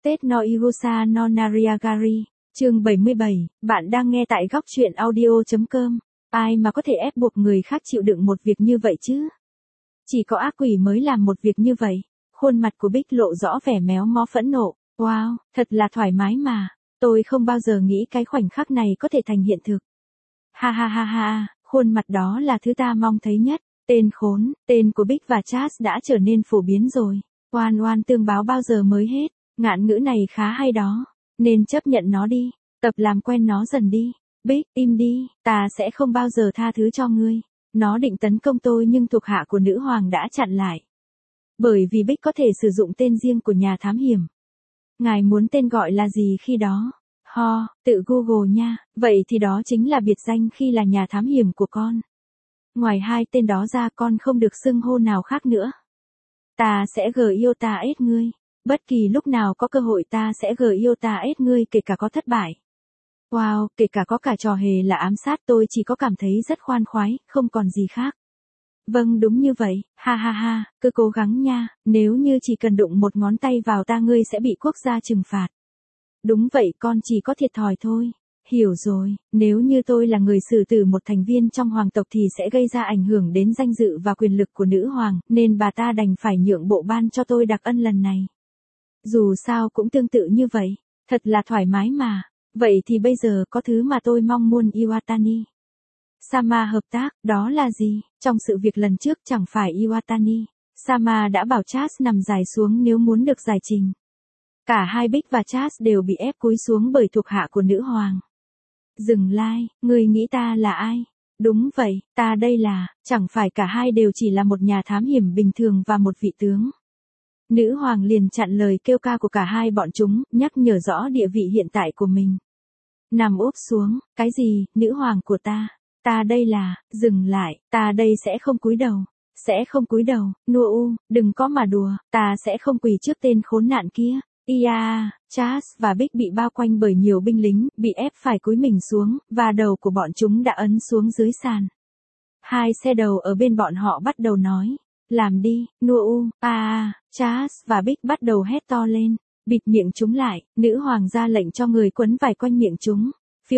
Tết no Irusa no Nariagari, chương 77, bạn đang nghe tại góc truyện audio.com. Ai mà có thể ép buộc người khác chịu đựng một việc như vậy chứ? Chỉ có ác quỷ mới làm một việc như vậy. Khuôn mặt của Bích lộ rõ vẻ méo mó phẫn nộ. Wow, thật là thoải mái mà. Tôi không bao giờ nghĩ cái khoảnh khắc này có thể thành hiện thực. Ha ha ha ha, khuôn mặt đó là thứ ta mong thấy nhất. Tên khốn, tên của Bích và Charles đã trở nên phổ biến rồi. Oan oan tương báo bao giờ mới hết. Ngạn ngữ này khá hay đó. Nên chấp nhận nó đi. Tập làm quen nó dần đi. Bích, im đi, ta sẽ không bao giờ tha thứ cho ngươi. Nó định tấn công tôi nhưng thuộc hạ của nữ hoàng đã chặn lại. Bởi vì Bích có thể sử dụng tên riêng của nhà thám hiểm. Ngài muốn tên gọi là gì khi đó? Ho, tự Google nha, vậy thì đó chính là biệt danh khi là nhà thám hiểm của con. Ngoài hai tên đó ra con không được xưng hô nào khác nữa. Ta sẽ G-I-O-T-A-S ngươi. Bất kỳ lúc nào có cơ hội ta sẽ G-I-O-T-A-S ngươi kể cả có thất bại. Wow, kể cả có cả trò hề là ám sát tôi chỉ có cảm thấy rất khoan khoái, không còn gì khác. Vâng đúng như vậy, ha ha ha, cứ cố gắng nha, nếu như chỉ cần đụng một ngón tay vào ta ngươi sẽ bị quốc gia trừng phạt. Đúng vậy con chỉ có thiệt thòi thôi. Hiểu rồi, nếu như tôi là người xử tử một thành viên trong hoàng tộc thì sẽ gây ra ảnh hưởng đến danh dự và quyền lực của nữ hoàng, nên bà ta đành phải nhượng bộ ban cho tôi đặc ân lần này. Dù sao cũng tương tự như vậy, thật là thoải mái mà. Vậy thì bây giờ có thứ mà tôi mong muốn Iwatani. Sama hợp tác, đó là gì? Trong sự việc lần trước chẳng phải Iwatani. Sama đã bảo Charles nằm dài xuống nếu muốn được giải trình. Cả hai Bích và Charles đều bị ép cúi xuống bởi thuộc hạ của nữ hoàng. Dừng lại, người nghĩ ta là ai? Đúng vậy, ta đây là, chẳng phải cả hai đều chỉ là một nhà thám hiểm bình thường và một vị tướng. Nữ hoàng liền chặn lời kêu ca của cả hai bọn chúng, nhắc nhở rõ địa vị hiện tại của mình. Nằm úp xuống, cái gì, nữ hoàng của ta đây là, dừng lại, ta đây sẽ không cúi đầu. Sẽ không cúi đầu, Nua đừng có mà đùa, ta sẽ không quỳ trước tên khốn nạn kia. Ia, Charles và Bích bị bao quanh bởi nhiều binh lính, bị ép phải cúi mình xuống, và đầu của bọn chúng đã ấn xuống dưới sàn. Hai xe đầu ở bên bọn họ bắt đầu nói, làm đi, Nua Charles và Bích bắt đầu hét to lên, bịt miệng chúng lại, nữ hoàng ra lệnh cho người quấn vải quanh miệng chúng. Phiêu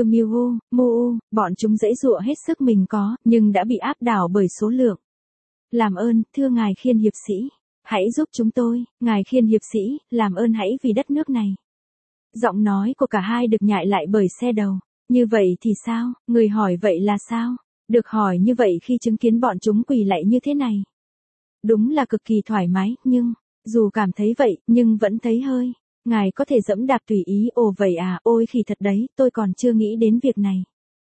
Mu, bọn chúng giãy giụa hết sức mình có, nhưng đã bị áp đảo bởi số lượng. Làm ơn, thưa ngài khiên hiệp sĩ. Hãy giúp chúng tôi, ngài khiên hiệp sĩ, làm ơn hãy vì đất nước này. Giọng nói của cả hai được nhại lại bởi xe đầu. Như vậy thì sao, người hỏi vậy là sao? Được hỏi như vậy khi chứng kiến bọn chúng quỳ lạy như thế này. Đúng là cực kỳ thoải mái, nhưng, dù cảm thấy vậy, nhưng vẫn thấy hơi. Ngài có thể dẫm đạp tùy ý, ồ vậy à, ôi khỉ thật đấy, tôi còn chưa nghĩ đến việc này.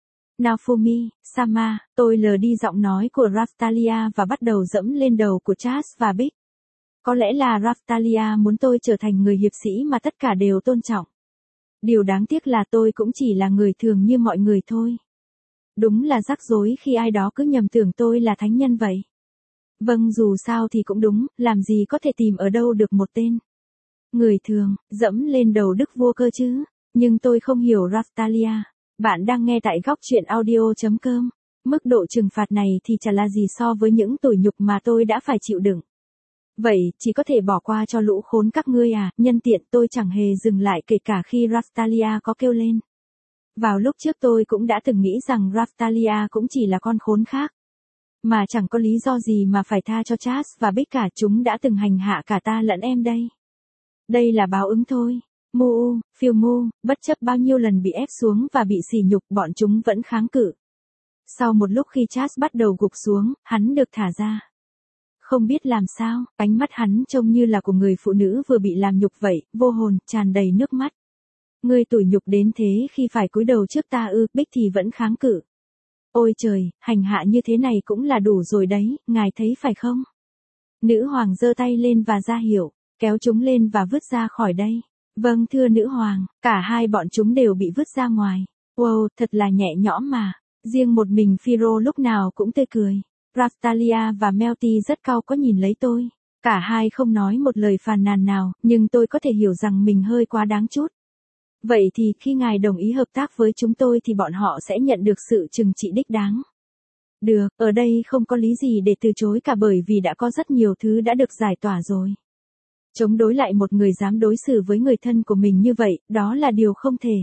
Naofumi, Sama, tôi lờ đi giọng nói của Raftalia và bắt đầu dẫm lên đầu của Charles và Bích. Có lẽ là Raftalia muốn tôi trở thành người hiệp sĩ mà tất cả đều tôn trọng. Điều đáng tiếc là tôi cũng chỉ là người thường như mọi người thôi. Đúng là rắc rối khi ai đó cứ nhầm tưởng tôi là thánh nhân vậy. Vâng dù sao thì cũng đúng, làm gì có thể tìm ở đâu được một tên người thường, dẫm lên đầu đức vua cơ chứ. Nhưng tôi không hiểu Raftalia. Bạn đang nghe tại góc truyện audio.com. Mức độ trừng phạt này thì chả là gì so với những tủi nhục mà tôi đã phải chịu đựng. Vậy, chỉ có thể bỏ qua cho lũ khốn các ngươi à, nhân tiện tôi chẳng hề dừng lại kể cả khi Raftalia có kêu lên. Vào lúc trước tôi cũng đã từng nghĩ rằng Raftalia cũng chỉ là con khốn khác. Mà chẳng có lý do gì mà phải tha cho Charles và Bích cả, chúng đã từng hành hạ cả ta lẫn em đây. Đây là báo ứng thôi. Phiêu Mu, bất chấp bao nhiêu lần bị ép xuống và bị sỉ nhục bọn chúng vẫn kháng cự. Sau một lúc khi Charles bắt đầu gục xuống, hắn được thả ra. Không biết làm sao, ánh mắt hắn trông như là của người phụ nữ vừa bị làm nhục vậy, vô hồn, tràn đầy nước mắt. Ngươi tủi nhục đến thế khi phải cúi đầu trước ta ư, Bích thì vẫn kháng cự. Ôi trời, hành hạ như thế này cũng là đủ rồi đấy, ngài thấy phải không? Nữ hoàng giơ tay lên và ra hiệu, kéo chúng lên và vứt ra khỏi đây. Vâng thưa nữ hoàng, cả hai bọn chúng đều bị vứt ra ngoài. Wow, thật là nhẹ nhõm mà. Riêng một mình Phiro lúc nào cũng tươi cười. Raftalia và Melty rất cau có nhìn lấy tôi. Cả hai không nói một lời phàn nàn nào, nhưng tôi có thể hiểu rằng mình hơi quá đáng chút. Vậy thì khi ngài đồng ý hợp tác với chúng tôi thì bọn họ sẽ nhận được sự trừng trị đích đáng. Được, ở đây không có lý gì để từ chối cả bởi vì đã có rất nhiều thứ đã được giải tỏa rồi. Chống đối lại một người dám đối xử với người thân của mình như vậy, đó là điều không thể.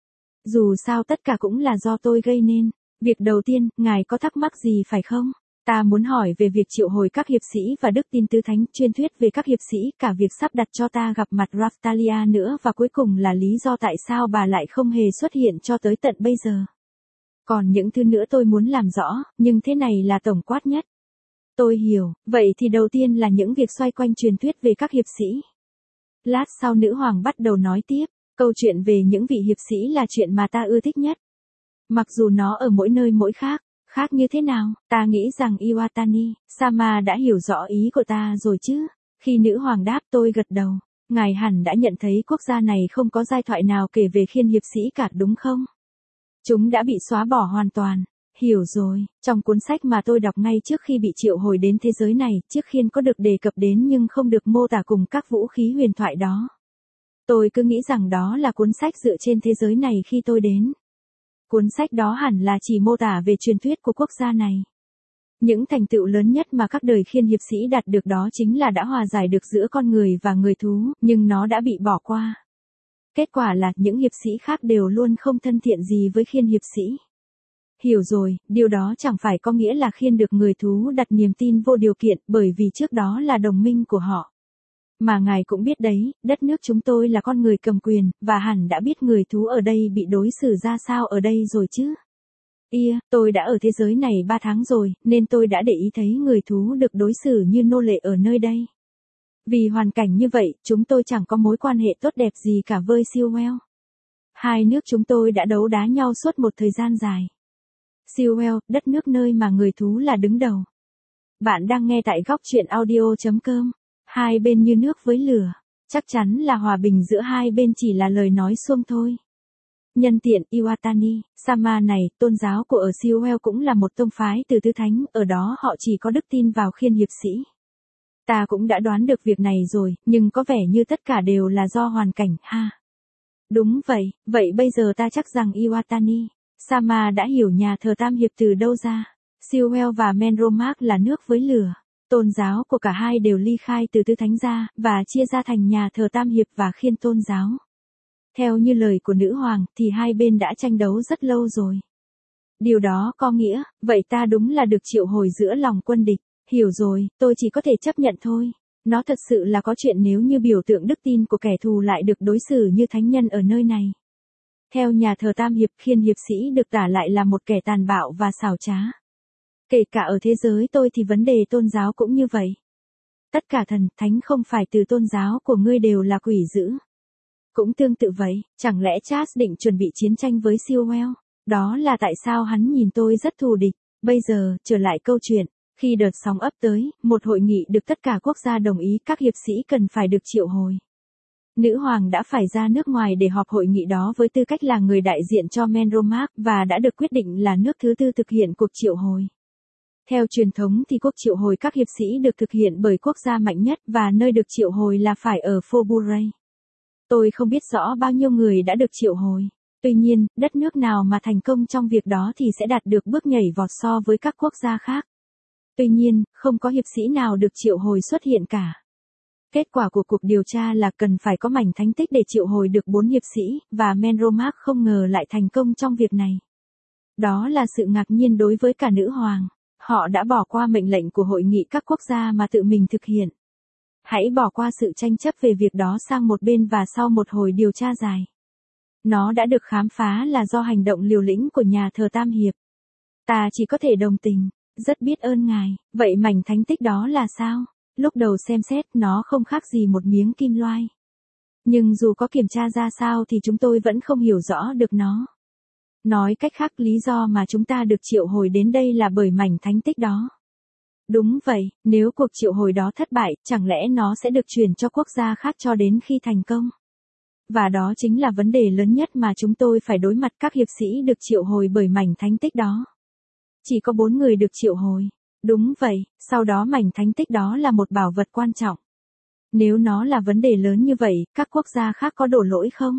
Dù sao tất cả cũng là do tôi gây nên. Việc đầu tiên, ngài có thắc mắc gì phải không? Ta muốn hỏi về việc triệu hồi các hiệp sĩ và đức tin tứ thánh, truyền thuyết về các hiệp sĩ, cả việc sắp đặt cho ta gặp mặt Raftalia nữa, và cuối cùng là lý do tại sao bà lại không hề xuất hiện cho tới tận bây giờ. Còn những thứ nữa tôi muốn làm rõ, nhưng thế này là tổng quát nhất. Tôi hiểu, vậy thì đầu tiên là những việc xoay quanh truyền thuyết về các hiệp sĩ. Lát sau nữ hoàng bắt đầu nói tiếp, câu chuyện về những vị hiệp sĩ là chuyện mà ta ưa thích nhất. Mặc dù nó ở mỗi nơi mỗi khác. Khác như thế nào, ta nghĩ rằng Iwatani, Sama đã hiểu rõ ý của ta rồi chứ. Khi nữ hoàng đáp, tôi gật đầu. Ngài hẳn đã nhận thấy quốc gia này không có giai thoại nào kể về khiên hiệp sĩ cả đúng không? Chúng đã bị xóa bỏ hoàn toàn. Hiểu rồi, trong cuốn sách mà tôi đọc ngay trước khi bị triệu hồi đến thế giới này, chiếc khiên có được đề cập đến nhưng không được mô tả cùng các vũ khí huyền thoại đó. Tôi cứ nghĩ rằng đó là cuốn sách dựa trên thế giới này khi tôi đến. Cuốn sách đó hẳn là chỉ mô tả về truyền thuyết của quốc gia này. Những thành tựu lớn nhất mà các đời khiên hiệp sĩ đạt được đó chính là đã hòa giải được giữa con người và người thú, nhưng nó đã bị bỏ qua. Kết quả là những hiệp sĩ khác đều luôn không thân thiện gì với khiên hiệp sĩ. Hiểu rồi, điều đó chẳng phải có nghĩa là khiên được người thú đặt niềm tin vô điều kiện, bởi vì trước đó là đồng minh của họ. Mà ngài cũng biết đấy, đất nước chúng tôi là con người cầm quyền, và hẳn đã biết người thú ở đây bị đối xử ra sao ở đây rồi chứ. Tôi đã ở thế giới này 3 tháng rồi, nên tôi đã để ý thấy người thú được đối xử như nô lệ ở nơi đây. Vì hoàn cảnh như vậy, chúng tôi chẳng có mối quan hệ tốt đẹp gì cả với Sewell. Hai nước chúng tôi đã đấu đá nhau suốt một thời gian dài. Sewell, đất nước nơi mà người thú là đứng đầu. Bạn đang nghe tại góc truyện audio.com. Hai bên như nước với lửa. Chắc chắn là hòa bình giữa hai bên chỉ là lời nói suông thôi. Nhân tiện Iwatani, Sama này, tôn giáo của ở Sewell cũng là một tông phái từ tứ thánh, ở đó họ chỉ có đức tin vào khiên hiệp sĩ. Ta cũng đã đoán được việc này rồi, nhưng có vẻ như tất cả đều là do hoàn cảnh, ha. Đúng vậy, vậy bây giờ ta chắc rằng Iwatani, Sama đã hiểu nhà thờ Tam Hiệp từ đâu ra. Sewell và Menromark là nước với lửa. Tôn giáo của cả hai đều ly khai từ tứ thánh ra, và chia ra thành nhà thờ Tam Hiệp và khiên tôn giáo. Theo như lời của nữ hoàng, thì hai bên đã tranh đấu rất lâu rồi. Điều đó có nghĩa, vậy ta đúng là được triệu hồi giữa lòng quân địch. Hiểu rồi, tôi chỉ có thể chấp nhận thôi. Nó thật sự là có chuyện nếu như biểu tượng đức tin của kẻ thù lại được đối xử như thánh nhân ở nơi này. Theo nhà thờ Tam Hiệp, khiên hiệp sĩ được tả lại là một kẻ tàn bạo và xảo trá. Kể cả ở thế giới tôi thì vấn đề tôn giáo cũng như vậy. Tất cả thần, thánh không phải từ tôn giáo của ngươi đều là quỷ dữ. Cũng tương tự vậy, chẳng lẽ Charles định chuẩn bị chiến tranh với Sewell? Đó là tại sao hắn nhìn tôi rất thù địch. Bây giờ, trở lại câu chuyện. Khi đợt sóng ấp tới, một hội nghị được tất cả quốc gia đồng ý các hiệp sĩ cần phải được triệu hồi. Nữ hoàng đã phải ra nước ngoài để họp hội nghị đó với tư cách là người đại diện cho Menromark, và đã được quyết định là nước thứ tư thực hiện cuộc triệu hồi. Theo truyền thống thì cuộc triệu hồi các hiệp sĩ được thực hiện bởi quốc gia mạnh nhất, và nơi được triệu hồi là phải ở Forbury. Tôi không biết rõ bao nhiêu người đã được triệu hồi. Tuy nhiên, đất nước nào mà thành công trong việc đó thì sẽ đạt được bước nhảy vọt so với các quốc gia khác. Tuy nhiên, không có hiệp sĩ nào được triệu hồi xuất hiện cả. Kết quả của cuộc điều tra là cần phải có mảnh thánh tích để triệu hồi được 4 hiệp sĩ, và Menromark không ngờ lại thành công trong việc này. Đó là sự ngạc nhiên đối với cả nữ hoàng. Họ đã bỏ qua mệnh lệnh của hội nghị các quốc gia mà tự mình thực hiện. Hãy bỏ qua sự tranh chấp về việc đó sang một bên, và sau một hồi điều tra dài, nó đã được khám phá là do hành động liều lĩnh của nhà thờ Tam Hiệp. Ta chỉ có thể đồng tình, rất biết ơn ngài. Vậy mảnh thánh tích đó là sao? Lúc đầu xem xét nó không khác gì một miếng kim loai. Nhưng dù có kiểm tra ra sao thì chúng tôi vẫn không hiểu rõ được nó. Nói cách khác, lý do mà chúng ta được triệu hồi đến đây là bởi mảnh thánh tích đó. Đúng vậy, nếu cuộc triệu hồi đó thất bại, chẳng lẽ nó sẽ được chuyển cho quốc gia khác cho đến khi thành công? Và đó chính là vấn đề lớn nhất mà chúng tôi phải đối mặt. Các hiệp sĩ được triệu hồi bởi mảnh thánh tích đó. Chỉ có 4 người được triệu hồi. Đúng vậy, sau đó mảnh thánh tích đó là một bảo vật quan trọng. Nếu nó là vấn đề lớn như vậy, các quốc gia khác có đổ lỗi không?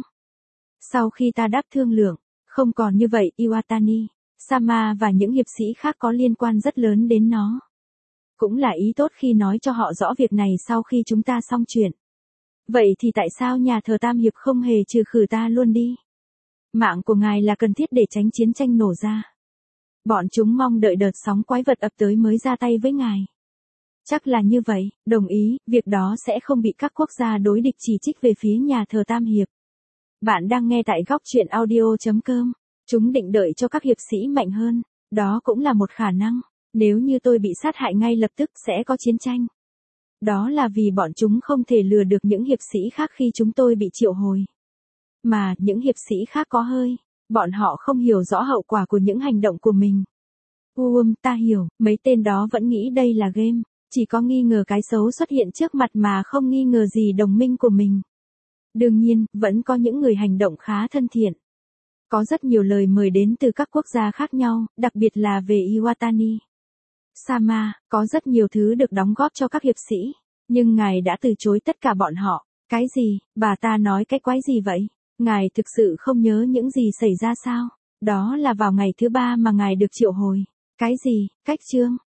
Sau khi ta đáp thương lượng, không còn như vậy, Iwatani, Sama và những hiệp sĩ khác có liên quan rất lớn đến nó. Cũng là ý tốt khi nói cho họ rõ việc này sau khi chúng ta xong chuyện. Vậy thì tại sao nhà thờ Tam Hiệp không hề trừ khử ta luôn đi? Mạng của ngài là cần thiết để tránh chiến tranh nổ ra. Bọn chúng mong đợi đợt sóng quái vật ập tới mới ra tay với ngài. Chắc là như vậy, đồng ý, việc đó sẽ không bị các quốc gia đối địch chỉ trích về phía nhà thờ Tam Hiệp. Bạn đang nghe tại góc truyện audio.com. Chúng định đợi cho các hiệp sĩ mạnh hơn, đó cũng là một khả năng. Nếu như tôi bị sát hại ngay lập tức sẽ có chiến tranh. Đó là vì bọn chúng không thể lừa được những hiệp sĩ khác khi chúng tôi bị triệu hồi. Mà những hiệp sĩ khác có hơi, bọn họ không hiểu rõ hậu quả của những hành động của mình. Ta hiểu, mấy tên đó vẫn nghĩ đây là game, chỉ có nghi ngờ cái xấu xuất hiện trước mặt mà không nghi ngờ gì đồng minh của mình. Đương nhiên, vẫn có những người hành động khá thân thiện. Có rất nhiều lời mời đến từ các quốc gia khác nhau, đặc biệt là về Iwatani Sama, có rất nhiều thứ được đóng góp cho các hiệp sĩ, nhưng ngài đã từ chối tất cả bọn họ. Cái gì, bà ta nói cái quái gì vậy? Ngài thực sự không nhớ những gì xảy ra sao? Đó là vào ngày thứ 3 mà ngài được triệu hồi. Cái gì, cách chương?